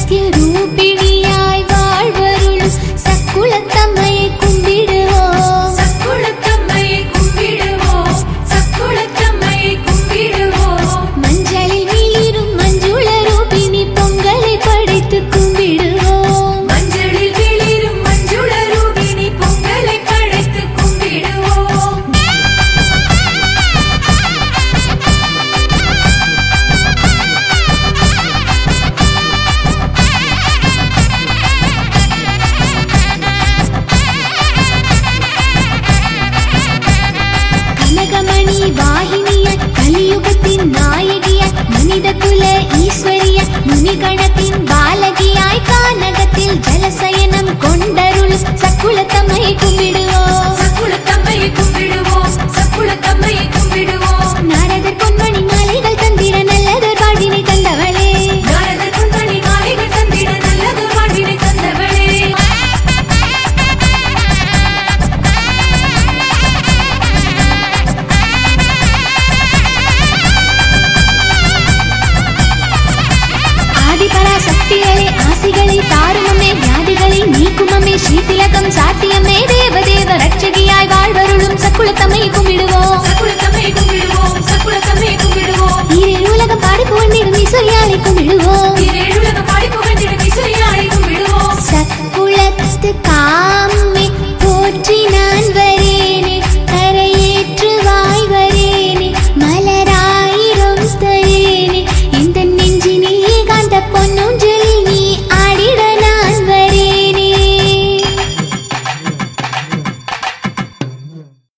சத்ய ரூபிணியாய் வாழ்வருள் சக்குளத்தம்மையை கும்பிடுவோம், சக்குளத்தம்மையை கும்பிடுவோம், சக்குளத்தம்மையை கும்பிடுவோம். மஞ்சளில் மிளிரும் மஞ்சுள ரூபிணி பொங்கலை படைத்து கும்பிடுவோம், மஞ்சளில் வெளிரும் மஞ்சுள ரூபிணி பொங்கலை படைத்து கும்பிடுவோம். கனகமணி வாகினிய கலியுகத்தின் நாயகிய மனித குல ஈஸ்வரிய முனிகணத்தின் பாலகியாய் கானகத்தில் ஜலசயனம் கொண்டருள் சக்குளத்தம்மையை கும்பிடுவோம், சக்குளத்தம்மையை கும்பிடுவோம், சக்குளத்தம்மையை கும்பிடுவோம். நாரதர் பொன்மணி மாலைகள் தந்திட நல்லதொரு வாழ்வினை தந்தவளே, நாரதர் பொன்மணி மாலைகள் தந்திட நல்லதொரு வாழ்வினை தந்தவளே. ஆதிபராசக்திகளே ஆசிகளை தாருமமே, வியாதிகளை நீக்குமமே, ஸ்ரீதிலகம் சாத்தியமே, தேவதேவ ரட்சகியாய் வாழ்வருளும் சக்குளத்தம்மையை கும்பிடுவோம், சக்குளத்தம்மையை கும்பிடுவோம், சக்குளத்தம்மையை கும்பிடுவோம். ஈரேழு உலகம் பாடி புகழ்ந்திடும் ஈஸ்வரியாலை கும்பிடுவோம், ஈரேழுலகம் பாடி புகழ்ந்திடும் ஈஸ்வரியாலை கும்பிடுவோம். சக்குளத்து